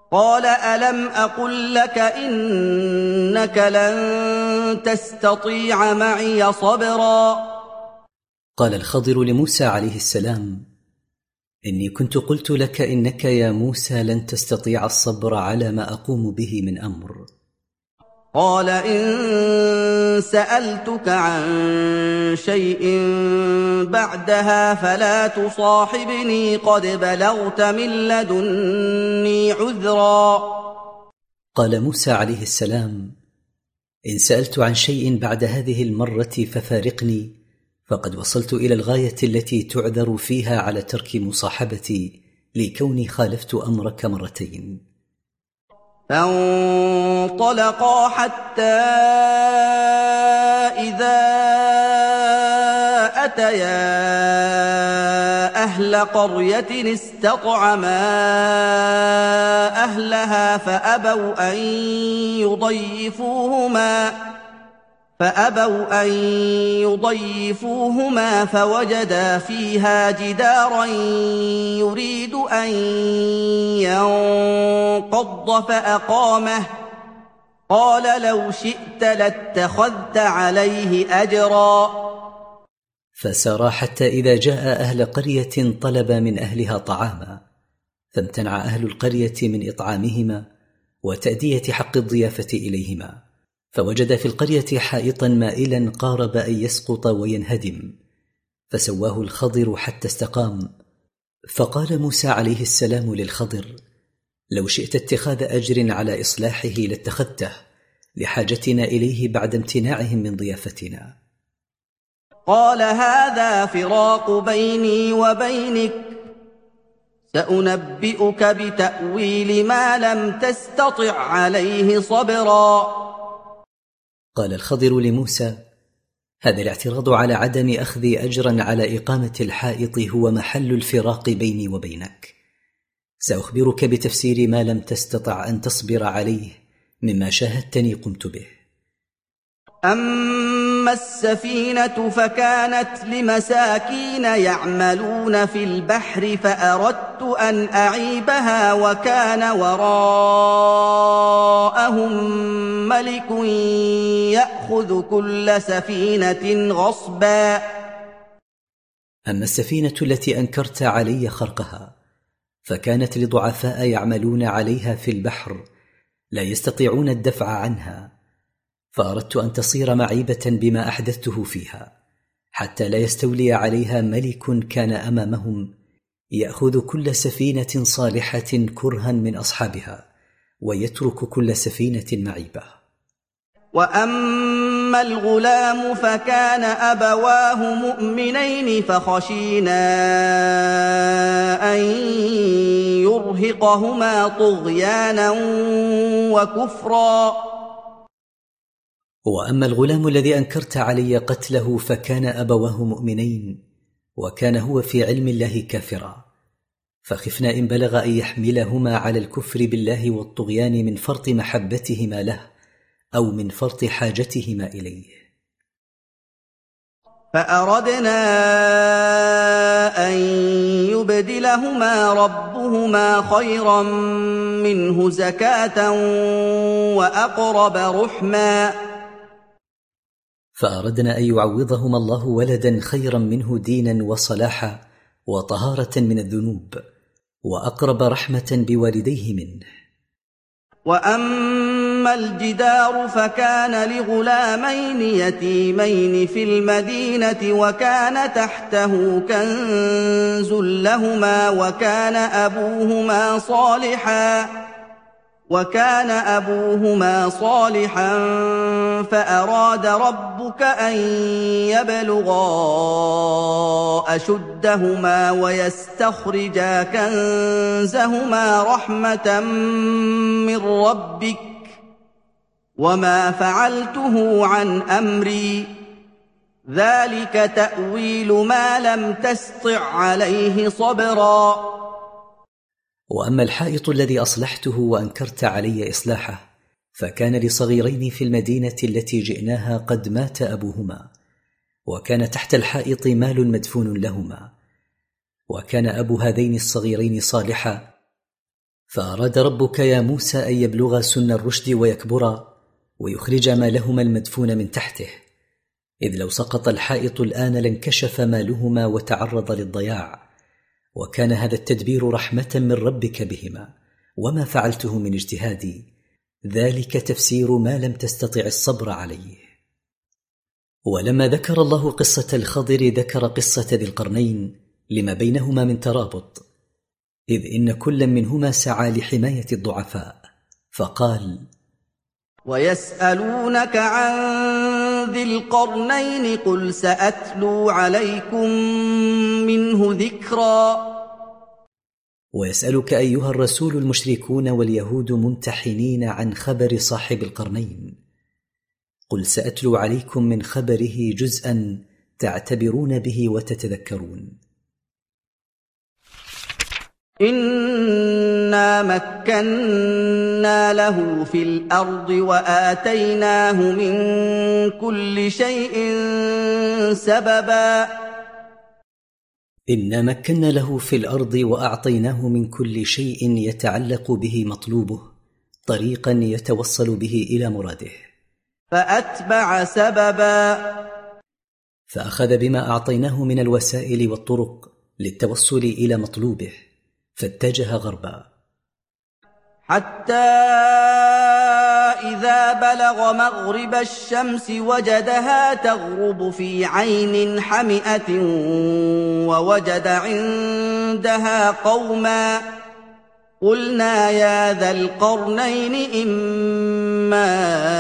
قال ألم أقل لك إنك لن تستطيع معي صبرا. قال الخضر لموسى عليه السلام: إني كنت قلت لك إنك يا موسى لن تستطيع الصبر على ما أقوم به من أمر. قال إن سألتك عن شيء بعدها فلا تصاحبني قد بلغت من لدني عذرا. قال موسى عليه السلام: إن سألت عن شيء بعد هذه المرة ففارقني، فقد وصلت إلى الغاية التي تعذر فيها على ترك مصاحبتي لكوني خالفت أمرك مرتين. فانطلقا حتى إذا أتيا أهل قرية استطعما أهلها فأبوا أن يضيفوهما فوجدا فيها جدارا يريد أن ينقض فأقامه. قال لو شئت لاتخذت عليه أجرا. فسارا حتى إذا جاء أهل قرية طلب من أهلها طعاما، فامتنع أهل القرية من إطعامهما وتأدية حق الضيافة إليهما، فوجد في القرية حائطا مائلا قارب أن يسقط وينهدم، فسواه الخضر حتى استقام. فقال موسى عليه السلام للخضر: لو شئت اتخاذ أجر على إصلاحه لاتخذته، لحاجتنا إليه بعد امتناعهم من ضيافتنا. قال هذا فراق بيني وبينك، سأنبئك بتأويل ما لم تستطع عليه صبرا. قال الخضر لموسى: هذا الاعتراض على عدم أخذ أجرا على إقامة الحائط هو محل الفراق بيني وبينك. سأخبرك بتفسير ما لم تستطع أن تصبر عليه مما شاهدتني قمت به. أما السفينة فكانت لمساكين يعملون في البحر فأردت أن أعيبها وكان وراءهم ملك يأخذ كل سفينة غصبا. أما السفينة التي أنكرت علي خرقها فكانت لضعفاء يعملون عليها في البحر لا يستطيعون الدفع عنها، فأردت أن تصير معيبة بما أحدثته فيها، حتى لا يستولي عليها ملك كان أمامهم يأخذ كل سفينة صالحة كرها من أصحابها ويترك كل سفينة معيبة. وأما الغلام فكان أبواه مؤمنين فخشينا أن يرهقهما طغيانا وكفرا. وأما الغلام الذي أنكرت علي قتله فكان أبواه مؤمنين وكان هو في علم الله كافرا، فخفنا إن بلغ أن يحملهما على الكفر بالله والطغيان من فرط محبتهما له أو من فرط حاجتهما إليه. فأردنا أن يبدلهما ربهما خيرا منه زكاة وأقرب رحما. فأردنا أن يعوضهما الله ولدا خيرا منه دينا وصلاحا وطهارة من الذنوب وأقرب رحمة بوالديه منه. وأما الجدار فكان لغلامين يتيمين في المدينة وكان تحته كنز لهما وكان أبوهما صالحا فأراد ربك أن يبلغا أشدهما ويستخرجا كنزهما رحمة من ربك وما فعلته عن أمري ذلك تأويل ما لم تسطع عليه صبرا. وأما الحائط الذي أصلحته وأنكرت علي إصلاحه فكان لصغيرين في المدينة التي جئناها قد مات أبوهما، وكان تحت الحائط مال مدفون لهما، وكان أبو هذين الصغيرين صالحا فأراد ربك يا موسى أن يبلغا سن الرشد ويكبرا ويخرج مالهما المدفون من تحته، إذ لو سقط الحائط الآن لانكشف مالهما وتعرض للضياع، وكان هذا التدبير رحمة من ربك بهما، وما فعلته من اجتهادي، ذلك تفسير ما لم تستطع الصبر عليه. ولما ذكر الله قصة الخضر ذكر قصة ذي القرنين لما بينهما من ترابط، إذ إن كل منهما سعى لحماية الضعفاء، فقال: ويسألونك عن ذي القرنين قل سأتلو عليكم منه ذكرا. ويسألك أيها الرسول المشركون واليهود ممتحنين عن خبر صاحب القرنين، قل سأتلو عليكم من خبره جزءا تعتبرون به وتتذكرون. إنا مكنا له في الأرض وآتيناه من كل شيء سببا. إنا مكنا له في الأرض وأعطيناه من كل شيء يتعلق به مطلوبه طريقا يتوصل به إلى مراده. فأتبع سببا. فأخذ بما أعطيناه من الوسائل والطرق للتوصل إلى مطلوبه، فاتجه غربا، حتى إذا بلغ مغرب الشمس وجدها تغرب في عين حمئة ووجد عندها قوما. قلنا يا ذا القرنين إما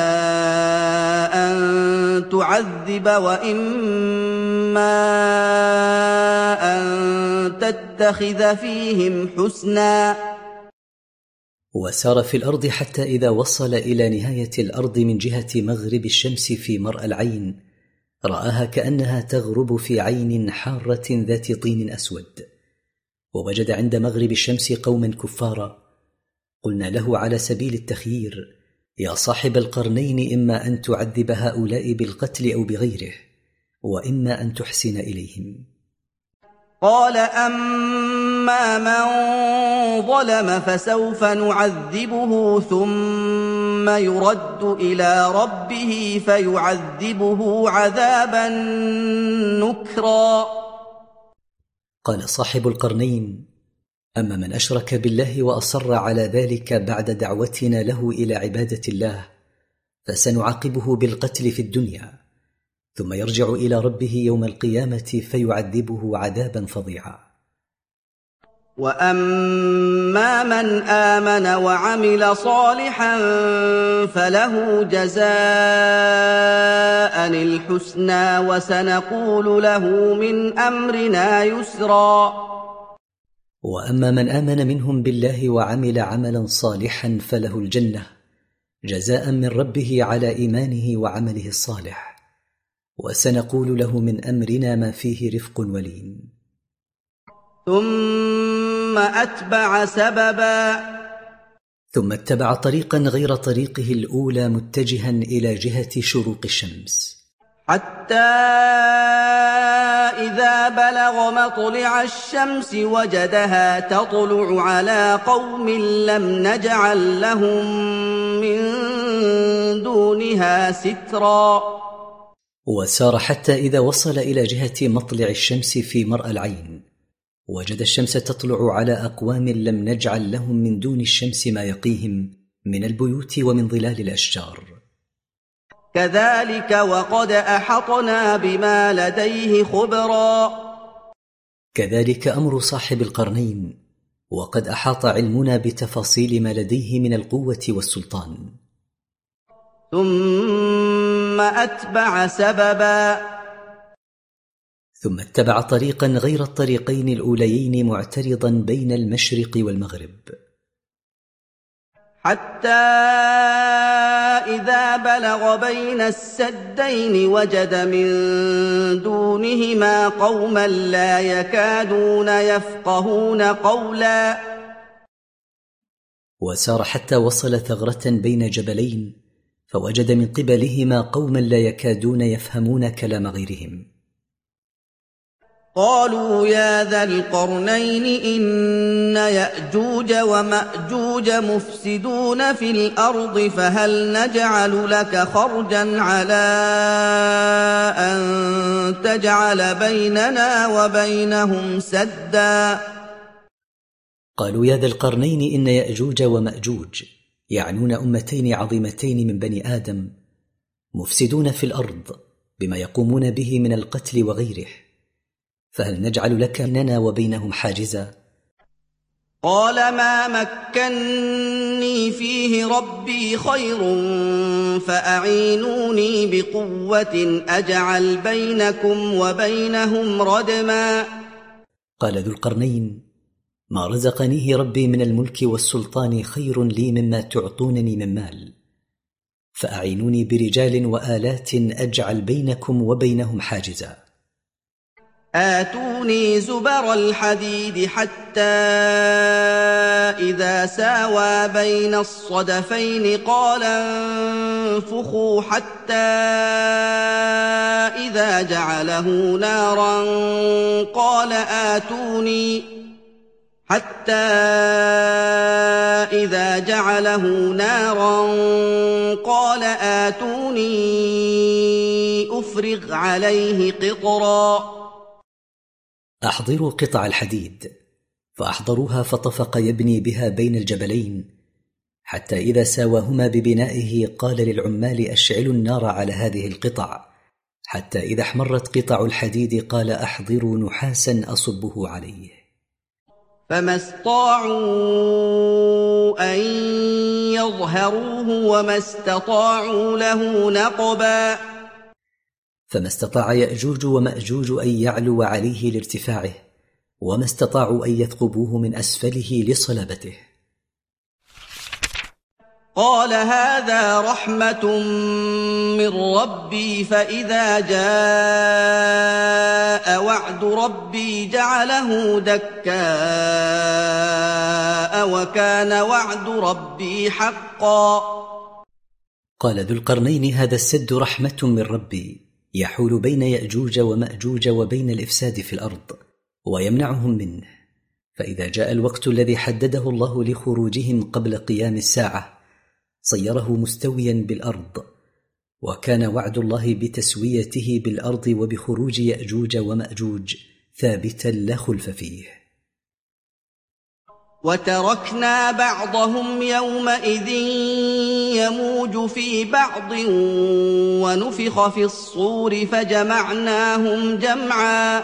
أن تعذب وإما أن تتخذ فيهم حسنا. وسار في الأرض حتى إذا وصل إلى نهاية الأرض من جهة مغرب الشمس في مرأى العين، رآها كأنها تغرب في عين حارة ذات طين أسود، ووجد عند مغرب الشمس قوما كفارا. قلنا له على سبيل التخيير: يا صاحب القرنين إما أن تعذب هؤلاء بالقتل أو بغيره، وإما أن تحسن إليهم. قال أما من ظلم فسوف نعذبه ثم يرد إلى ربه فيعذبه عذابا نكرا. قال صاحب القرنين: أما من أشرك بالله وأصر على ذلك بعد دعوتنا له إلى عبادة الله فسنعاقبه بالقتل في الدنيا، ثم يرجع إلى ربه يوم القيامة فيعذبه عذابا فظيعا. وأما من آمن وعمل صالحا فله جزاء الحسنى وسنقول له من أمرنا يسرا. وأما من آمن منهم بالله وعمل عملا صالحا فله الجنة جزاء من ربه على إيمانه وعمله الصالح، وسنقول له من أمرنا ما فيه رفق ولين. ثم أتبع سببا. ثم اتبع طريقا غير طريقه الأولى متجها إلى جهة شروق الشمس، حتى إذا بلغ مطلع الشمس وجدها تطلع على قوم لم نجعل لهم من دونها سترا. وسار حتى إذا وصل إلى جهة مطلع الشمس في مرأى العين، وجد الشمس تطلع على أقوام لم نجعل لهم من دون الشمس ما يقيهم من البيوت ومن ظلال الأشجار. كذلك وقد أحطنا بما لديه خبرا. كذلك أمر صاحب القرنين، وقد أحاط علمنا بتفاصيل ما لديه من القوة والسلطان. ثم أتبع سببا. ثم اتبع طريقا غير الطريقين الأوليين معترضا بين المشرق والمغرب، حتى إذا بلغ بين السدين وجد من دونهما قوما لا يكادون يفقهون قولا. وسار حتى وصل ثغرة بين جبلين فوجد من قبلهما قوما لا يكادون يفهمون كلام غيرهم. قالوا يا ذا القرنين إن يأجوج ومأجوج مفسدون في الأرض فهل نجعل لك خرجا على أن تجعل بيننا وبينهم سدا. قالوا يا ذا القرنين إن يأجوج ومأجوج يعنون أمتين عظيمتين من بني آدم مفسدون في الأرض بما يقومون به من القتل وغيره، فهل نجعل لك بيننا وبينهم حاجزا؟ قال ما مكني فيه ربي خير فأعينوني بقوة أجعل بينكم وبينهم ردما. قال ذو القرنين ما رزقنيه ربي من الملك والسلطان خير لي مما تعطونني من مال، فأعينوني برجال وآلات أجعل بينكم وبينهم حاجزا. آتوني زبر الحديد حتى إذا ساوى بين الصدفين قال انفخوا حتى إذا جعله نارا قال آتوني أفرغ عليه قطرا. أحضروا قطع الحديد، فأحضروها فطفق يبني بها بين الجبلين حتى إذا ساواهما ببنائه قال للعمال أشعلوا النار على هذه القطع، حتى إذا احمرت قطع الحديد قال أحضروا نحاسا أصبه عليه. فما استطاعوا أن يظهروه وما استطاعوا له نقبا. فما استطاع يأجوج ومأجوج أن يعلو عليه لارتفاعه، وما استطاعوا أن يثقبوه من أسفله لصلابته. قال هذا رحمة من ربي فإذا جاء وعد ربي جعله دكاء وكان وعد ربي حقا. قال ذو القرنين هذا السد رحمة من ربي يحول بين يأجوج ومأجوج وبين الإفساد في الأرض ويمنعهم منه، فإذا جاء الوقت الذي حدده الله لخروجهم قبل قيام الساعة صيره مستويا بالأرض، وكان وعد الله بتسويته بالأرض وبخروج يأجوج ومأجوج ثابتا لا خلف فيه. وتركنا بعضهم يومئذ يموج في بعض ونفخ في الصور فجمعناهم جمعا.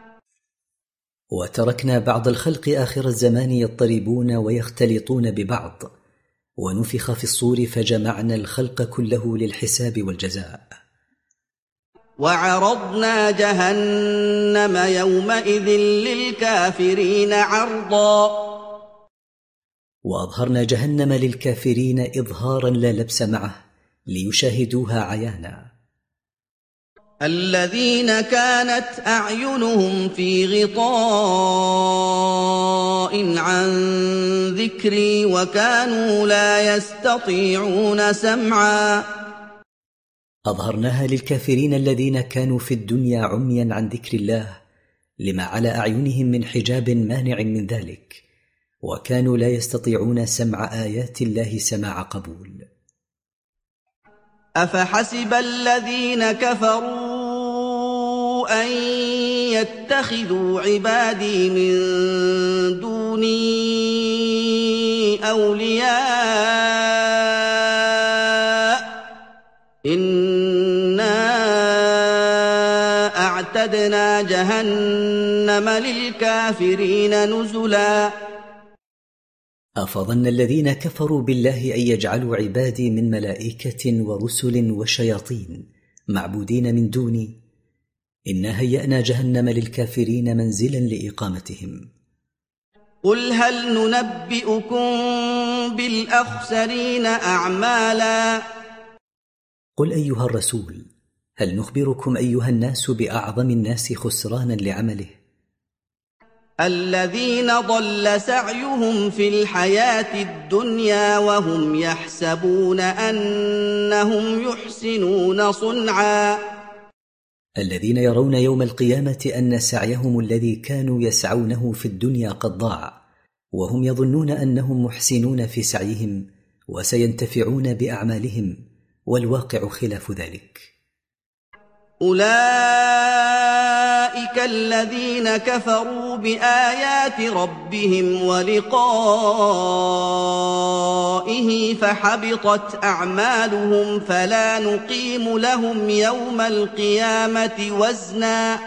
وتركنا بعض الخلق آخر الزمان يضطربون ويختلطون ببعض، ونفخ في الصور فجمعنا الخلق كله للحساب والجزاء. وعرضنا جهنم يومئذ للكافرين عرضا. وأظهرنا جهنم للكافرين إظهارا لا لبس معه ليشاهدوها عيانا. الذين كانت أعينهم في غطاء عن ذكري وكانوا لا يستطيعون سمعا. أظهرناها للكافرين الذين كانوا في الدنيا عميا عن ذكر الله لما على أعينهم من حجاب مانع من ذلك، وكانوا لا يستطيعون سمع آيات الله سماع قبول. أفحسب الذين كفروا أن يتخذوا عبادي من دوني أولياء إنا أعتدنا جهنم للكافرين نزلا. أفظن الذين كفروا بالله أن يجعلوا عبادي من ملائكة ورسل وشياطين معبودين من دوني، إنا هيأنا جهنم للكافرين منزلا لإقامتهم. قل هل ننبئكم بالأخسرين أعمالا. قل أيها الرسول هل نخبركم أيها الناس بأعظم الناس خسرانا لعمله؟ الذين ضل سعيهم في الحياة الدنيا وهم يحسبون أنهم يحسنون صنعا. الذين يرون يوم القيامة أن سعيهم الذي كانوا يسعونه في الدنيا قد ضاع، وهم يظنون أنهم محسنون في سعيهم وسينتفعون بأعمالهم، والواقع خلاف ذلك. أولئك الذين كفروا بآيات ربهم ولقائه فحبطت أعمالهم فلا نقيم لهم يوم القيامة وزنا.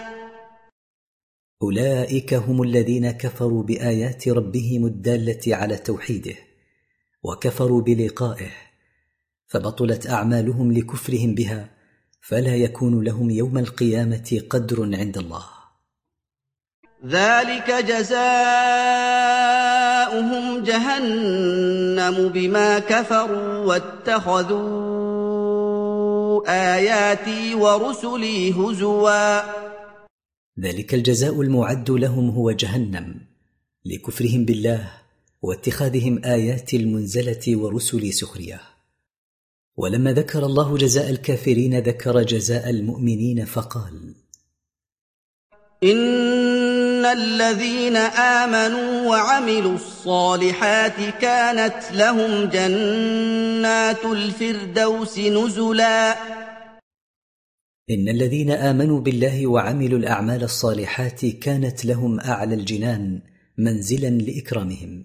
أولئك هم الذين كفروا بآيات ربهم الدالة على توحيده وكفروا بلقائه، فبطلت أعمالهم لكفرهم بها، فلا يكون لهم يوم القيامة قدر عند الله. ذلك جزاؤهم جهنم بما كفروا واتخذوا آياتي ورسلي هزوا. ذلك الجزاء المعد لهم هو جهنم لكفرهم بالله واتخاذهم آيات المنزلة ورسل سخرية. ولما ذكر الله جزاء الكافرين ذكر جزاء المؤمنين فقال: إن الذين آمنوا وعملوا الصالحات كانت لهم جنات الفردوس نزلا. إن الذين آمنوا بالله وعملوا الأعمال الصالحات كانت لهم أعلى الجنان منزلا لإكرامهم،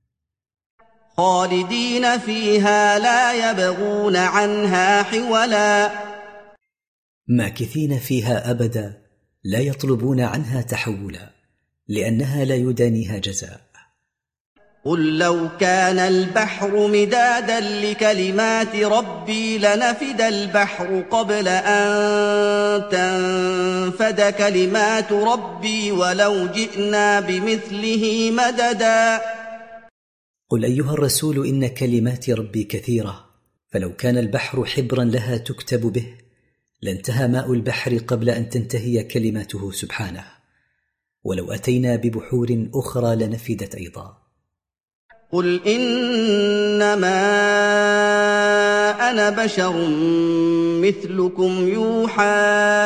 خالدين فيها لا يبغون عنها حولا. ماكثين فيها أبدا لا يطلبون عنها تحولا، لأنها لا يدانيها جزاء. قل لو كان البحر مدادا لكلمات ربي لنفد البحر قبل أن تنفد كلمات ربي ولو جئنا بمثله مددا. قل أيها الرسول إن كلمات ربي كثيرة، فلو كان البحر حبرا لها تكتب به لانتهى ماء البحر قبل أن تنتهي كلماته سبحانه، ولو أتينا ببحور أخرى لنفدت أيضا. قل إنما أنا بشر مثلكم يوحى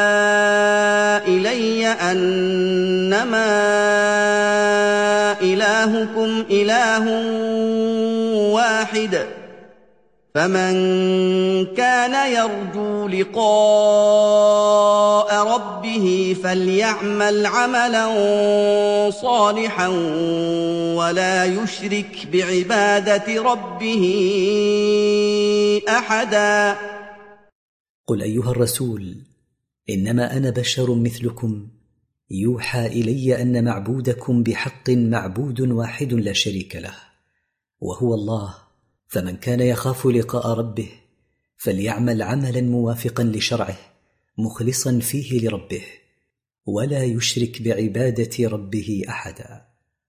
إلي أنما إلهكم إله واحد، فمن كان يرجو لقاء ربه فليعمل عملا صالحا ولا يشرك بعبادة ربه أحدا. قل أيها الرسول إنما أنا بشر مثلكم يوحى إلي أن معبودكم بحق معبود واحد لا شريك له، وهو الله، فمن كان يخاف لقاء ربه فليعمل عملا موافقا لشرعه مخلصا فيه لربه ولا يشرك بعبادة ربه أحدا.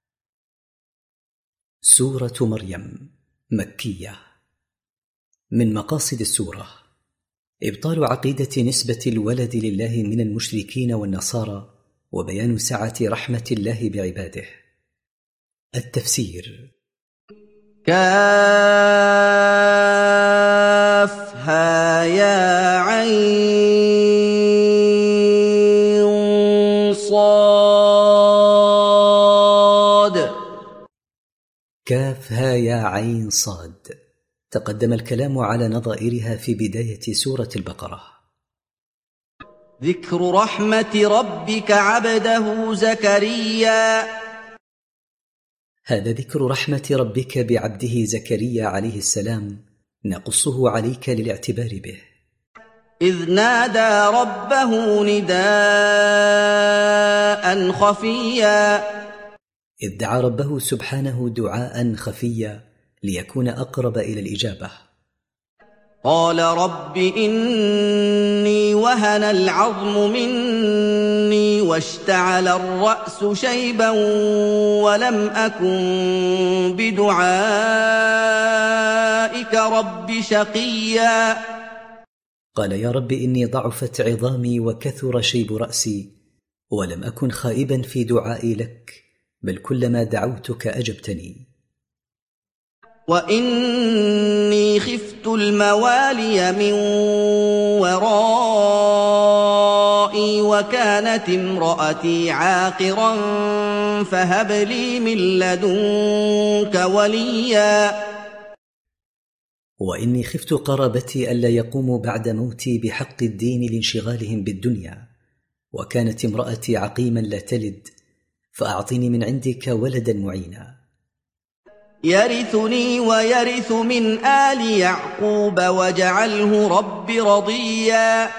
سورة مريم مكية. من مقاصد السورة إبطال عقيدة نسبة الولد لله من المشركين والنصارى وبيان سعة رحمة الله بعباده. التفسير: كافها يا عين صاد. كافها يا عين صاد. تقدم الكلام على نظائرها في بداية سورة البقرة. ذكر رحمة ربك عبده زكريا. هذا ذكر رحمة ربك بعبده زكريا عليه السلام، نقصه عليك للاعتبار به. إذ نادى ربه نداء خفيا. إذ دعا ربه سبحانه دعاء خفيا ليكون أقرب إلى الإجابة. قال رب إني وهن العظم مني واشتعل الرأس شيبا ولم أكن بدعائك رب شقيا. قال يا رب إني ضعفت عظامي وكثر شيب رأسي ولم أكن خائبا في دعائي لك، بل كلما دعوتك أجبتني. وإني خفت الموالي من ورائي وكانت امرأتي عاقرا فهب لي من لدنك وليا وإني خفت قرابتي ألا يقوموا بعد موتي بحق الدين لانشغالهم بالدنيا، وكانت امرأتي عقيما لا تلد، فأعطني من عندك ولدا معينا يرثني ويرث من آل يعقوب واجعله رب رضيا.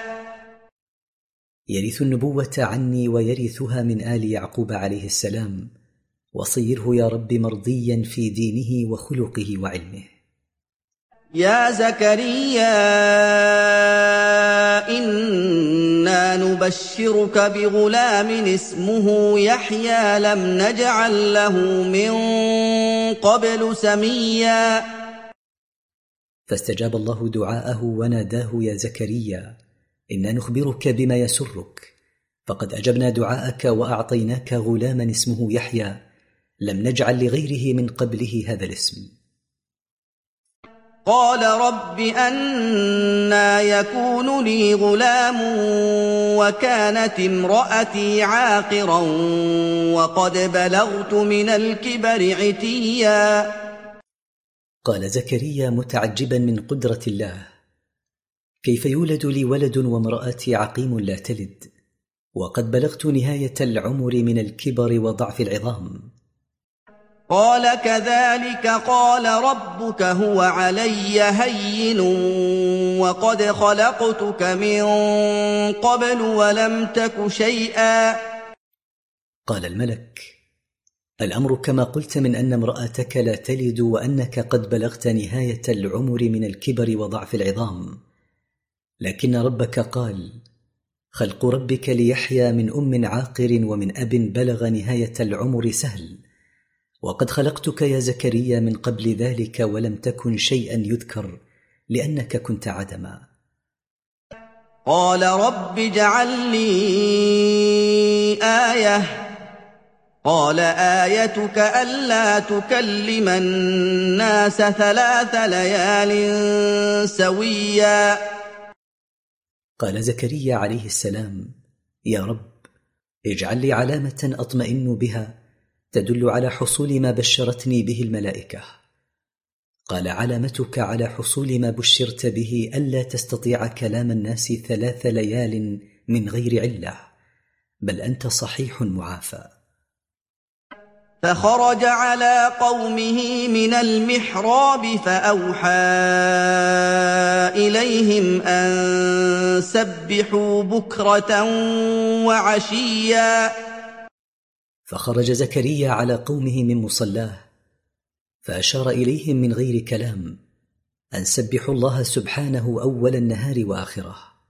يرث النبوة عني ويرثها من آل يعقوب عليه السلام، وصيره يا رب مرضيا في دينه وخلقه وعلمه. يا زكريا إنا نبشرك بغلام اسمه يحيى لم نجعل له من قبل سميا. فاستجاب الله دعاءه وناداه يا زكريا إنا نخبرك بما يسرك، فقد أجبنا دعاءك وأعطيناك غلاما اسمه يحيى لم نجعل لغيره من قبله هذا الاسم. قال رب أنى يكون لي غلام وكانت امرأتي عاقرا وقد بلغت من الكبر عتيا. قال زكريا متعجبا من قدرة الله كيف يولد لي ولد وامرأتي عقيم لا تلد وقد بلغت نهاية العمر من الكبر وضعف العظام. قال كذلك قال ربك هو علي هين وقد خلقتك من قبل ولم تك شيئا. قال الملك الأمر كما قلت من أن امرأتك لا تلد وأنك قد بلغت نهاية العمر من الكبر وضعف العظام، لكن ربك قال خلق ربك ليحيى من أم عاقر ومن أب بلغ نهاية العمر سهل، وقد خلقتك يا زكريا من قبل ذلك ولم تكن شيئا يذكر لأنك كنت عدما. قال رب اجعل لي آية. قال آيتك ألا تكلم الناس 3 ليال سويا. قال زكريا عليه السلام يا رب اجعل لي علامة أطمئن بها تدل على حصول ما بشرتني به الملائكة. قال علامتك على حصول ما بشرت به ألا تستطيع كلام الناس 3 ليال من غير علة، بل أنت صحيح معافى. فخرج على قومه من المحراب فأوحى إليهم أن سبحوا بكرة وعشيا. فخرج زكريا على قومه من مصلاه فأشار إليهم من غير كلام أن سبحوا الله سبحانه أول النهار وآخره.